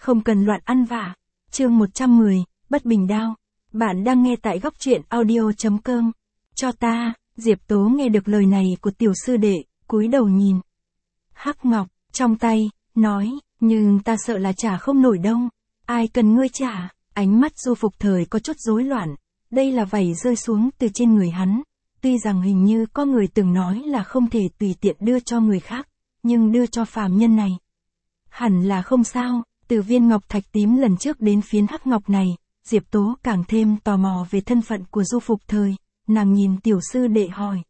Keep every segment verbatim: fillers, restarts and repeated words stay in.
không cần loạn ăn vạ. Chương một trăm mười, Bất Bình Đao. Bạn đang nghe tại góc truyện audio.com. Cho ta, Diệp Tố nghe được lời này của tiểu sư đệ, cúi đầu nhìn. Hắc ngọc, trong tay, nói, nhưng ta sợ là trả không nổi đâu. Ai cần ngươi trả? Ánh mắt Du Phục Thời có chút rối loạn. Đây là vảy rơi xuống từ trên người hắn. Tuy rằng hình như có người từng nói là không thể tùy tiện đưa cho người khác, nhưng đưa cho phàm nhân này hẳn là không sao. Từ viên ngọc thạch tím lần trước đến phiến hắc ngọc này, Diệp Tố càng thêm tò mò về thân phận của Du Phục Thời. Nàng nhìn tiểu sư đệ hỏi.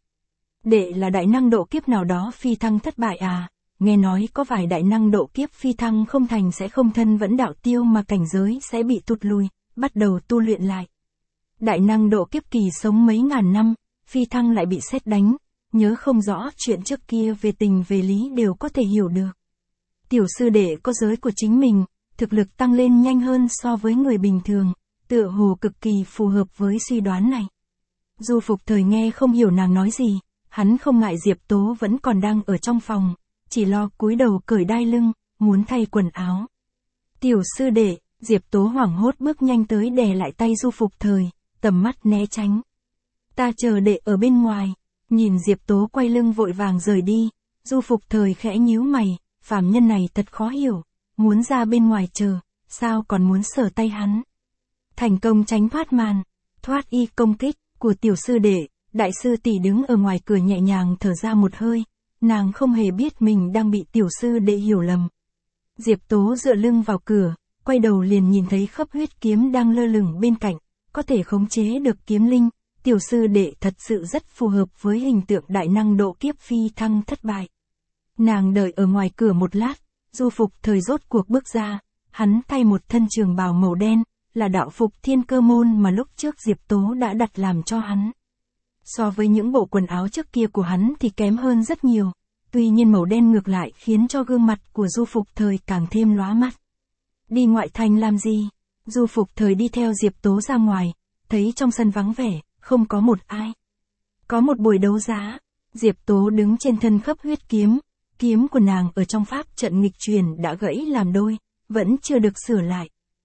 Đệ là đại năng độ kiếp nào đó phi thăng thất bại à? Nghe nói có vài đại năng độ kiếp phi thăng không thành sẽ không thân vẫn đạo tiêu mà cảnh giới sẽ bị tụt lùi, bắt đầu tu luyện lại. Đại năng độ kiếp kỳ sống mấy ngàn năm, phi thăng lại bị sét đánh, nhớ không rõ chuyện trước kia về tình về lý đều có thể hiểu được. Tiểu sư đệ có giới của chính mình, thực lực tăng lên nhanh hơn so với người bình thường, tựa hồ cực kỳ phù hợp với suy đoán này. Du Phục Thời nghe không hiểu nàng nói gì, hắn không ngại Diệp Tố vẫn còn đang ở trong phòng, chỉ lo cúi đầu cởi đai lưng, muốn thay quần áo. Tiểu sư đệ, Diệp Tố hoảng hốt bước nhanh tới đè lại tay Du Phục Thời, tầm mắt né tránh. Ta chờ đệ ở bên ngoài. Nhìn Diệp Tố quay lưng vội vàng rời đi, Du Phục Thời khẽ nhíu mày, phàm nhân này thật khó hiểu, muốn ra bên ngoài chờ, sao còn muốn sờ tay hắn. Thành công tránh thoát màn, thoát y công kích của tiểu sư đệ, đại sư tỷ đứng ở ngoài cửa nhẹ nhàng thở ra một hơi, nàng không hề biết mình đang bị tiểu sư đệ hiểu lầm. Diệp Tố dựa lưng vào cửa, quay đầu liền nhìn thấy khấp huyết kiếm đang lơ lửng bên cạnh, có thể khống chế được kiếm linh. Tiểu sư đệ thật sự rất phù hợp với hình tượng đại năng độ kiếp phi thăng thất bại. Nàng đợi ở ngoài cửa một lát, Du Phục Thời rốt cuộc bước ra, hắn thay một thân trường bào màu đen, là đạo phục Thiên Cơ Môn mà lúc trước Diệp Tố đã đặt làm cho hắn. So với những bộ quần áo trước kia của hắn thì kém hơn rất nhiều, tuy nhiên màu đen ngược lại khiến cho gương mặt của Du Phục Thời càng thêm lóa mắt. Đi ngoại thành làm gì? Du Phục Thời đi theo Diệp Tố ra ngoài, thấy trong sân vắng vẻ, không có một ai. Có một buổi đấu giá, Diệp Tố đứng trên thân khấp huyết kiếm, kiếm của nàng ở trong pháp trận nghịch truyền đã gãy làm đôi, vẫn chưa được sửa lại.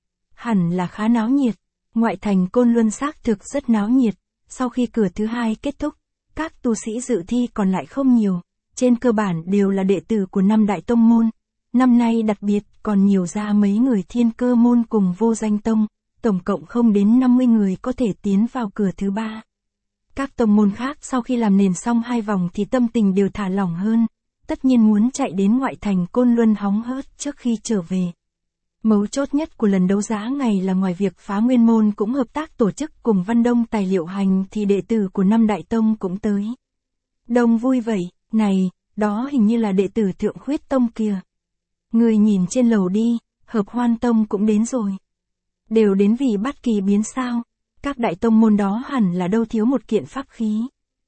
Hẳn là khá náo nhiệt, ngoại thành Côn Luân xác thực rất náo nhiệt, sau khi cửa thứ hai kết thúc, các tu sĩ dự thi còn lại không nhiều, trên cơ bản đều là đệ tử của năm đại tông môn, năm nay đặc biệt còn nhiều ra mấy người Thiên Cơ Môn cùng Vô Danh Tông. Tổng cộng không đến năm mươi người có thể tiến vào cửa thứ ba. Các tông môn khác sau khi làm nền xong hai vòng thì tâm tình đều thả lỏng hơn, tất nhiên muốn chạy đến ngoại thành Côn Luân hóng hớt trước khi trở về. Mấu chốt nhất của lần đấu giá ngày là ngoài việc Phá Nguyên Môn cũng hợp tác tổ chức cùng Văn Đông Tài Liệu Hành thì đệ tử của năm đại tông cũng tới. Đông vui vậy, này, đó hình như là đệ tử Thượng Khuyết Tông kìa. Người nhìn trên lầu đi, Hợp Hoan Tông cũng đến rồi. Đều đến vì bắt kỳ biến sao? Các đại tông môn đó hẳn là đâu thiếu một kiện pháp khí.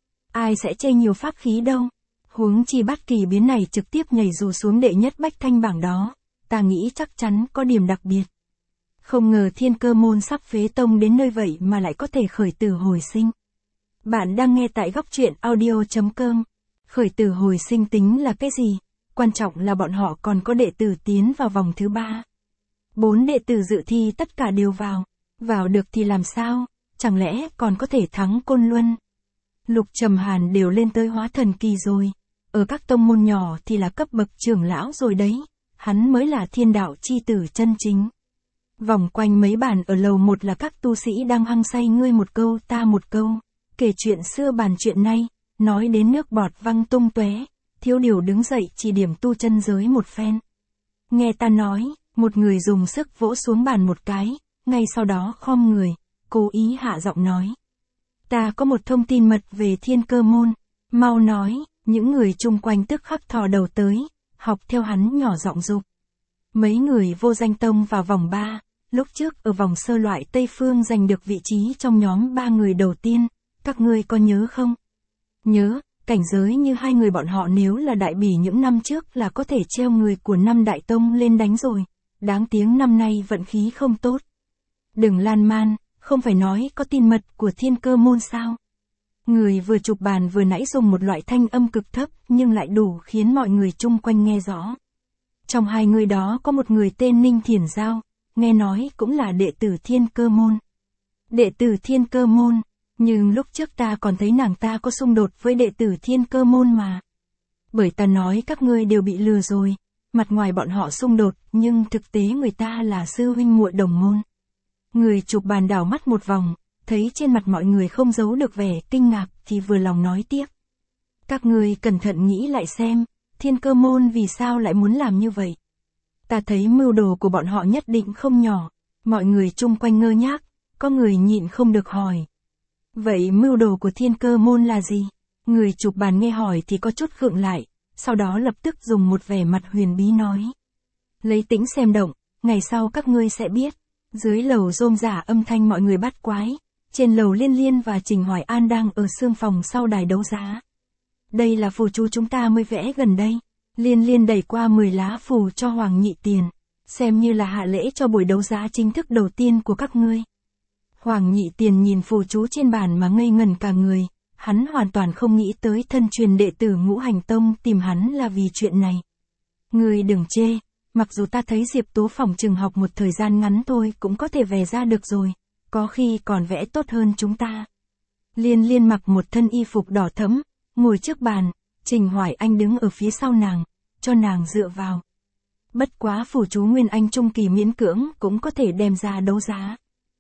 Ai sẽ chê nhiều pháp khí đâu? Huống chi bắt kỳ biến này trực tiếp nhảy dù xuống đệ nhất bách thanh bảng đó, ta nghĩ chắc chắn có điểm đặc biệt. Không ngờ Thiên Cơ Môn sắp phế tông đến nơi vậy mà lại có thể khởi tử hồi sinh. Bạn đang nghe tại góc truyện audio.com. Khởi tử hồi sinh tính là cái gì? Quan trọng là bọn họ còn có đệ tử tiến vào vòng thứ ba. Bốn đệ tử dự thi tất cả đều vào. Vào được thì làm sao? Chẳng lẽ còn có thể thắng Côn Luân? Lục Trầm Hàn đều lên tới hóa thần kỳ rồi. Ở các tông môn nhỏ thì là cấp bậc trưởng lão rồi đấy. Hắn mới là thiên đạo chi tử chân chính. Vòng quanh mấy bàn ở lầu một là các tu sĩ đang hăng say ngươi một câu ta một câu. Kể chuyện xưa bàn chuyện nay, nói đến nước bọt văng tung tóe. Thiếu điều đứng dậy chỉ điểm tu chân giới một phen. Nghe ta nói. Một người dùng sức vỗ xuống bàn một cái, ngay sau đó khom người, cố ý hạ giọng nói. Ta có một thông tin mật về Thiên Cơ Môn, mau nói, những người chung quanh tức khắc thò đầu tới, học theo hắn nhỏ giọng dục. Mấy người Vô Danh Tông vào vòng ba, lúc trước ở vòng sơ loại Tây Phương giành được vị trí trong nhóm ba người đầu tiên, các ngươi có nhớ không? Nhớ, cảnh giới như hai người bọn họ nếu là đại bỉ những năm trước là có thể treo người của năm đại tông lên đánh rồi. Đáng tiếng năm nay vận khí không tốt. Đừng lan man, không phải nói có tin mật của Thiên Cơ Môn sao? Người vừa chụp bàn vừa nãy dùng một loại thanh âm cực thấp nhưng lại đủ khiến mọi người chung quanh nghe rõ. Trong hai người đó có một người tên Ninh Thiền Giao, nghe nói cũng là đệ tử Thiên Cơ Môn. Đệ tử Thiên Cơ Môn, nhưng lúc trước ta còn thấy nàng ta có xung đột với đệ tử Thiên Cơ Môn mà. Bởi ta nói các ngươi đều bị lừa rồi, mặt ngoài bọn họ xung đột, nhưng thực tế người ta là sư huynh muội đồng môn. Người chụp bàn đảo mắt một vòng, thấy trên mặt mọi người không giấu được vẻ kinh ngạc thì vừa lòng nói tiếp. Các ngươi cẩn thận nghĩ lại xem, Thiên Cơ Môn vì sao lại muốn làm như vậy? Ta thấy mưu đồ của bọn họ nhất định không nhỏ, mọi người chung quanh ngơ ngác, có người nhịn không được hỏi. Vậy mưu đồ của Thiên Cơ Môn là gì? Người chụp bàn nghe hỏi thì có chút khựng lại, sau đó lập tức dùng một vẻ mặt huyền bí nói. Lấy tĩnh xem động, ngày sau các ngươi sẽ biết. Dưới lầu rôm rả âm thanh mọi người bắt quái, trên lầu Liên Liên và Trình Hoài An đang ở xương phòng sau đài đấu giá. Đây là phù chú chúng ta mới vẽ gần đây. Liên Liên đẩy qua mười lá phù cho Hoàng Nhị Tiền, xem như là hạ lễ cho buổi đấu giá chính thức đầu tiên của các ngươi. Hoàng Nhị Tiền nhìn phù chú trên bàn mà ngây ngẩn cả người, hắn hoàn toàn không nghĩ tới thân truyền đệ tử Ngũ Hành Tông tìm hắn là vì chuyện này. Ngươi đừng chê, mặc dù ta thấy Diệp Tố phòng trừng học một thời gian ngắn thôi cũng có thể vẽ ra được rồi, có khi còn vẽ tốt hơn chúng ta. Liên Liên mặc một thân y phục đỏ thẫm, ngồi trước bàn, Trình Hoài Anh đứng ở phía sau nàng, cho nàng dựa vào. Bất quá phù chú Nguyên Anh trung kỳ miễn cưỡng cũng có thể đem ra đấu giá.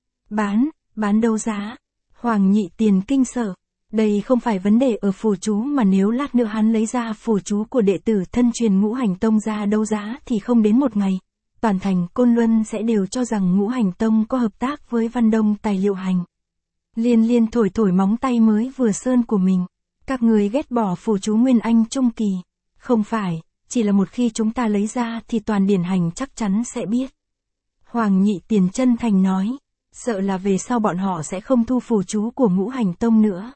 Bán, bán đấu giá. Hoàng Nhị Tiền kinh sợ. Đây không phải vấn đề ở phù chú mà nếu lát nữa hắn lấy ra phù chú của đệ tử thân truyền Ngũ Hành Tông ra đấu giá thì không đến một ngày, toàn thành Côn Luân sẽ đều cho rằng Ngũ Hành Tông có hợp tác với Văn Đông Tài Liệu Hành. Liên Liên thổi thổi móng tay mới vừa sơn của mình. Các người ghét bỏ phù chú Nguyên Anh trung kỳ. Không phải, chỉ là một khi chúng ta lấy ra thì toàn điển hành chắc chắn sẽ biết. Hoàng Nhị Tiền chân thành nói, sợ là về sau bọn họ sẽ không thu phù chú của Ngũ Hành Tông nữa.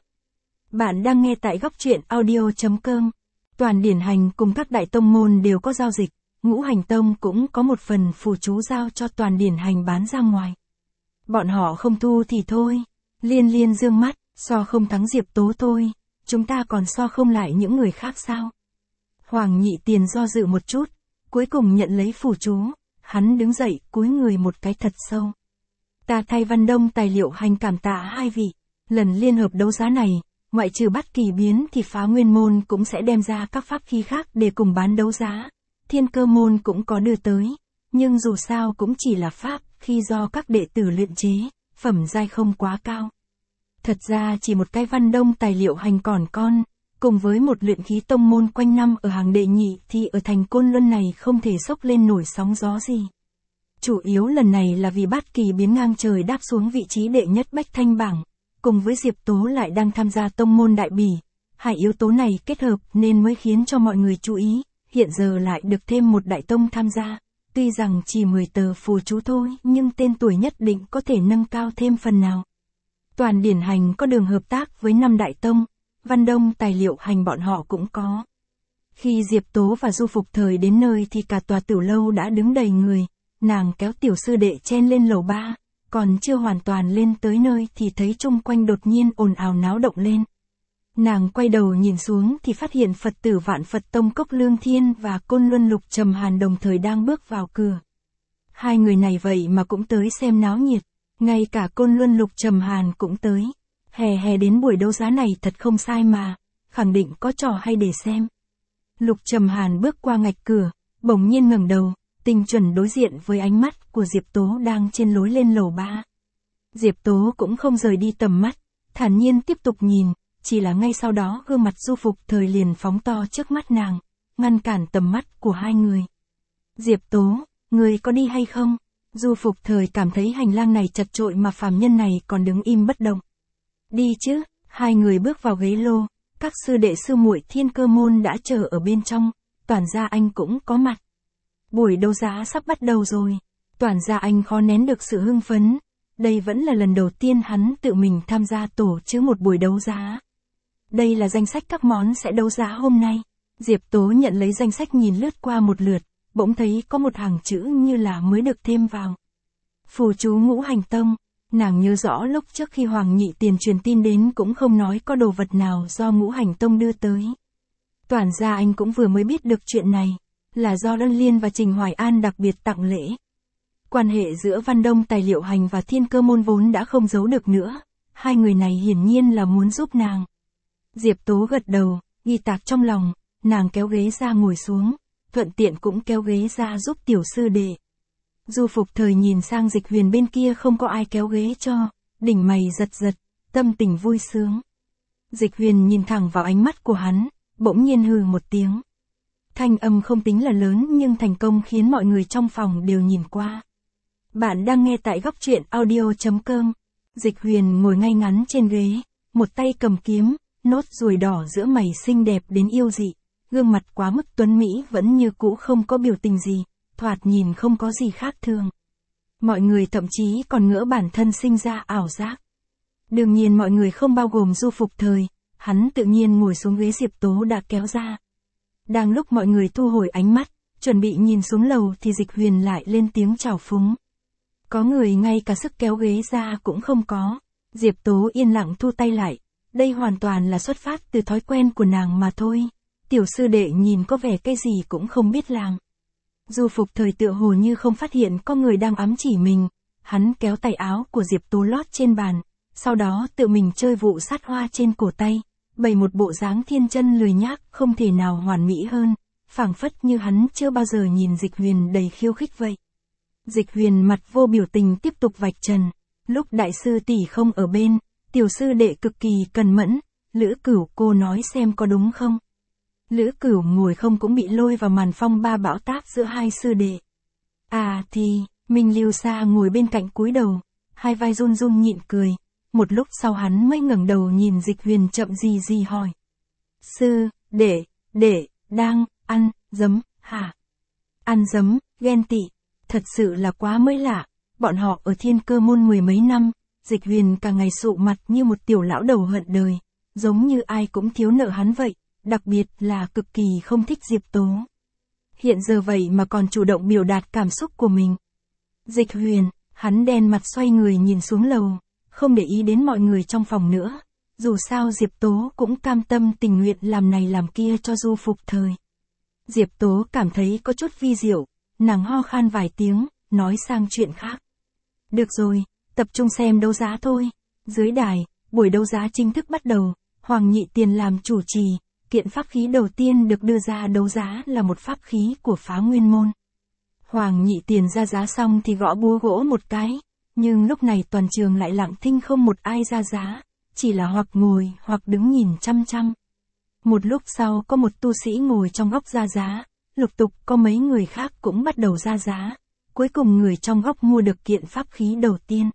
Bạn đang nghe tại góc truyện audio chấm com. Toàn điển hành cùng các đại tông môn đều có giao dịch, Ngũ Hành Tông cũng có một phần phù chú giao cho toàn điển hành bán ra ngoài. Bọn họ không thu thì thôi. Liên Liên dương mắt, so không thắng Diệp Tố thôi, chúng ta còn so không lại những người khác sao? Hoàng Nhị Tiền do dự một chút, cuối cùng nhận lấy phù chú, hắn đứng dậy cúi người một cái thật sâu. Ta thay Văn Đông Tài Liệu Hành cảm tạ hai vị, lần liên hợp đấu giá này, ngoại trừ bắt kỳ biến thì Phá Nguyên Môn cũng sẽ đem ra các pháp khí khác để cùng bán đấu giá. Thiên Cơ Môn cũng có đưa tới, nhưng dù sao cũng chỉ là pháp khi do các đệ tử luyện chế, phẩm giai không quá cao. Thật ra chỉ một cái Văn Đông Tài Liệu Hành còn con, cùng với một luyện khí tông môn quanh năm ở hàng đệ nhị thì ở thành Côn Luân này không thể sốc lên nổi sóng gió gì. Chủ yếu lần này là vì bát kỳ biến ngang trời đáp xuống vị trí đệ nhất Bách Thanh bảng, cùng với Diệp Tố lại đang tham gia tông môn đại bỉ. Hai yếu tố này kết hợp nên mới khiến cho mọi người chú ý, hiện giờ lại được thêm một đại tông tham gia. Tuy rằng chỉ mười tờ phù chú thôi nhưng tên tuổi nhất định có thể nâng cao thêm phần nào. Toàn điển hành có đường hợp tác với năm đại tông, Văn Đông Tài Liệu Hành bọn họ cũng có. Khi Diệp Tố và Du Phục Thời đến nơi thì cả tòa tiểu lâu đã đứng đầy người, nàng kéo tiểu sư đệ chen lên lầu ba, còn chưa hoàn toàn lên tới nơi thì thấy chung quanh đột nhiên ồn ào náo động lên. Nàng quay đầu nhìn xuống thì phát hiện Phật tử Vạn Phật Tông Cốc Lương Thiên và Côn Luân Lục Trầm Hàn đồng thời đang bước vào cửa. Hai người này vậy mà cũng tới xem náo nhiệt, ngay cả Côn Luân Lục Trầm Hàn cũng tới. Hè hè đến buổi đấu giá này thật không sai mà, khẳng định có trò hay để xem. Lục Trầm Hàn bước qua ngạch cửa, bỗng nhiên ngẩng đầu, tinh chuẩn đối diện với ánh mắt của Diệp Tố đang trên lối lên lầu ba. Diệp Tố cũng không rời đi tầm mắt, thản nhiên tiếp tục nhìn, chỉ là ngay sau đó gương mặt Du Phục Thời liền phóng to trước mắt nàng, ngăn cản tầm mắt của hai người. Diệp Tố, người có đi hay không? Du Phục Thời cảm thấy hành lang này chật chội mà phàm nhân này còn đứng im bất động. Đi chứ, hai người bước vào ghế lô, các sư đệ sư muội Thiên Cơ Môn đã chờ ở bên trong, Toàn Gia Anh cũng có mặt. Buổi đấu giá sắp bắt đầu rồi, Toàn Gia Anh khó nén được sự hưng phấn, đây vẫn là lần đầu tiên hắn tự mình tham gia tổ chức một buổi đấu giá. Đây là danh sách các món sẽ đấu giá hôm nay. Diệp Tố nhận lấy danh sách nhìn lướt qua một lượt, bỗng thấy có một hàng chữ như là mới được thêm vào. Phù chú Ngũ Hành Tông. Nàng nhớ rõ lúc trước khi Hoàng Nhị Tiền truyền tin đến cũng không nói có đồ vật nào do Ngũ Hành Tông đưa tới. Toàn Gia Anh cũng vừa mới biết được chuyện này. là do Ân Liên và Trình Hoài An đặc biệt tặng lễ. Quan hệ giữa Văn Đông Tài Liệu Hành và Thiên Cơ Môn vốn đã không giấu được nữa, hai người này hiển nhiên là muốn giúp nàng. Diệp Tố gật đầu, ghi tạc trong lòng, nàng kéo ghế ra ngồi xuống, thuận tiện cũng kéo ghế ra giúp tiểu sư đệ. Du Phục Thời nhìn sang Dịch Huyền bên kia không có ai kéo ghế cho, đỉnh mày giật giật, tâm tình vui sướng. Dịch Huyền nhìn thẳng vào ánh mắt của hắn, bỗng nhiên hừ một tiếng. Thanh âm không tính là lớn nhưng thành công khiến mọi người trong phòng đều nhìn qua. Bạn đang nghe tại góc truyện audio chấm com. Dịch Huyền ngồi ngay ngắn trên ghế, một tay cầm kiếm, nốt ruồi đỏ giữa mày xinh đẹp đến yêu dị, gương mặt quá mức tuấn mỹ vẫn như cũ không có biểu tình gì, thoạt nhìn không có gì khác thường. Mọi người thậm chí còn ngỡ bản thân sinh ra ảo giác. Đương nhiên mọi người không bao gồm Du Phục Thời, hắn tự nhiên ngồi xuống ghế Diệp Tố đã kéo ra. Đang lúc mọi người thu hồi ánh mắt, chuẩn bị nhìn xuống lầu thì Dịch Huyền lại lên tiếng chào phúng. Có người ngay cả sức kéo ghế ra cũng không có. Diệp Tố yên lặng thu tay lại, đây hoàn toàn là xuất phát từ thói quen của nàng mà thôi. Tiểu sư đệ nhìn có vẻ cái gì cũng không biết làm. Du Phục Thời tựa hồ như không phát hiện có người đang ám chỉ mình, hắn kéo tay áo của Diệp Tố lót trên bàn, sau đó tự mình chơi vụ sát hoa trên cổ tay, bày một bộ dáng thiên chân lười nhác không thể nào hoàn mỹ hơn, phảng phất như hắn chưa bao giờ nhìn Dịch Huyền đầy khiêu khích vậy. Dịch Huyền mặt vô biểu tình tiếp tục vạch trần, lúc đại sư tỷ không ở bên, tiểu sư đệ cực kỳ cẩn mẫn, Lữ Cửu cô nói xem có đúng không? Lữ Cửu ngồi không cũng bị lôi vào màn phong ba bão táp giữa hai sư đệ. À thì, Minh Lưu Sa ngồi bên cạnh cúi đầu, hai vai run run nhịn cười, một lúc sau hắn mới ngẩng đầu nhìn Dịch Huyền chậm gì gì hỏi. Sư, đệ, đệ, đang, ăn, giấm, hả? Ăn giấm, ghen tị, thật sự là quá mới lạ, bọn họ ở Thiên Cơ Môn mười mấy năm, Dịch Huyền cả ngày sụ mặt như một tiểu lão đầu hận đời, giống như ai cũng thiếu nợ hắn vậy, đặc biệt là cực kỳ không thích Diệp Tố. Hiện giờ vậy mà còn chủ động biểu đạt cảm xúc của mình. Dịch Huyền, hắn đen mặt xoay người nhìn xuống lầu, không để ý đến mọi người trong phòng nữa, dù sao Diệp Tố cũng cam tâm tình nguyện làm này làm kia cho Du Phục Thời. Diệp Tố cảm thấy có chút vi diệu, nàng ho khan vài tiếng, nói sang chuyện khác. Được rồi, tập trung xem đấu giá thôi. Dưới đài, buổi đấu giá chính thức bắt đầu, Hoàng Nhị Tiền làm chủ trì, kiện pháp khí đầu tiên được đưa ra đấu giá là một pháp khí của Phá Nguyên Môn. Hoàng Nhị Tiền ra giá xong thì gõ búa gỗ một cái, nhưng lúc này toàn trường lại lặng thinh không một ai ra giá, chỉ là hoặc ngồi hoặc đứng nhìn chăm chăm. Một lúc sau có một tu sĩ ngồi trong góc ra giá, lục tục có mấy người khác cũng bắt đầu ra giá, cuối cùng người trong góc mua được kiện pháp khí đầu tiên.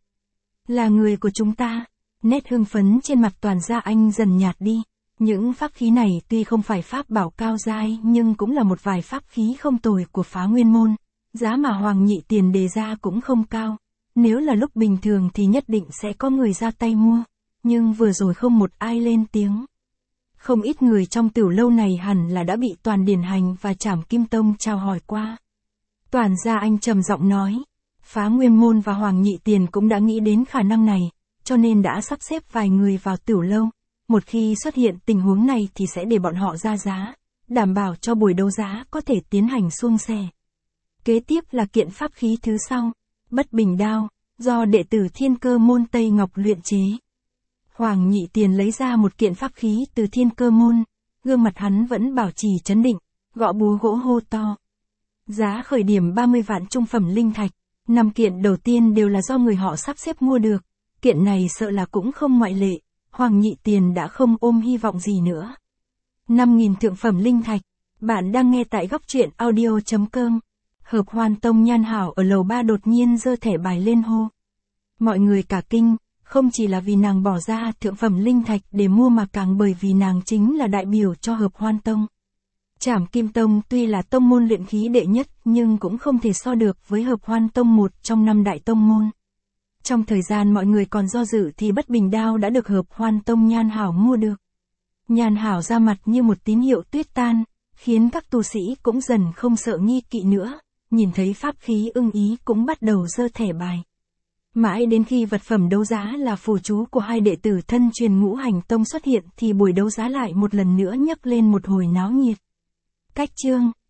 Là người của chúng ta, nét hưng phấn trên mặt Toàn Gia Anh dần nhạt đi. Những pháp khí này tuy không phải pháp bảo cao giai nhưng cũng là một vài pháp khí không tồi của Phá Nguyên Môn, giá mà Hoàng Nhị Tiền đề ra cũng không cao. Nếu là lúc bình thường thì nhất định sẽ có người ra tay mua, nhưng vừa rồi không một ai lên tiếng. Không ít người trong tiểu lâu này hẳn là đã bị Toàn Điển Hành và Trảm Kim Tông chào hỏi qua. Toàn Gia Anh trầm giọng nói, Phá Nguyên Môn và Hoàng Nhị Tiền cũng đã nghĩ đến khả năng này, cho nên đã sắp xếp vài người vào tiểu lâu. Một khi xuất hiện tình huống này thì sẽ để bọn họ ra giá, đảm bảo cho buổi đấu giá có thể tiến hành suôn sẻ. Kế tiếp là kiện pháp khí thứ sau, Bất Bình Đao, do đệ tử Thiên Cơ Môn Tây Ngọc luyện chế. Hoàng Nhị Tiền lấy ra một kiện pháp khí từ Thiên Cơ Môn, gương mặt hắn vẫn bảo trì trấn định, gõ búa gỗ hô to. Giá khởi điểm ba mươi vạn trung phẩm linh thạch, năm kiện đầu tiên đều là do người họ sắp xếp mua được, kiện này sợ là cũng không ngoại lệ. Hoàng Nhị Tiền đã không ôm hy vọng gì nữa. năm nghìn thượng phẩm linh thạch, bạn đang nghe tại góc truyện audio chấm com. Hợp Hoan Tông Nhan Hảo ở lầu ba đột nhiên giơ thẻ bài lên hô. Mọi người cả kinh, không chỉ là vì nàng bỏ ra thượng phẩm linh thạch để mua mà càng bởi vì nàng chính là đại biểu cho Hợp Hoan Tông. Trảm Kim Tông tuy là tông môn luyện khí đệ nhất nhưng cũng không thể so được với Hợp Hoan Tông một trong năm đại tông môn. Trong thời gian mọi người còn do dự thì Bất Bình Đao đã được Hợp Hoan Tông Nhan Hảo mua được. Nhan Hảo ra mặt như một tín hiệu tuyết tan, khiến các tu sĩ cũng dần không sợ nghi kỵ nữa, nhìn thấy pháp khí ưng ý cũng bắt đầu giơ thẻ bài. Mãi đến khi vật phẩm đấu giá là phù chú của hai đệ tử thân truyền Ngũ Hành Tông xuất hiện thì buổi đấu giá lại một lần nữa nhấc lên một hồi náo nhiệt. Cách chương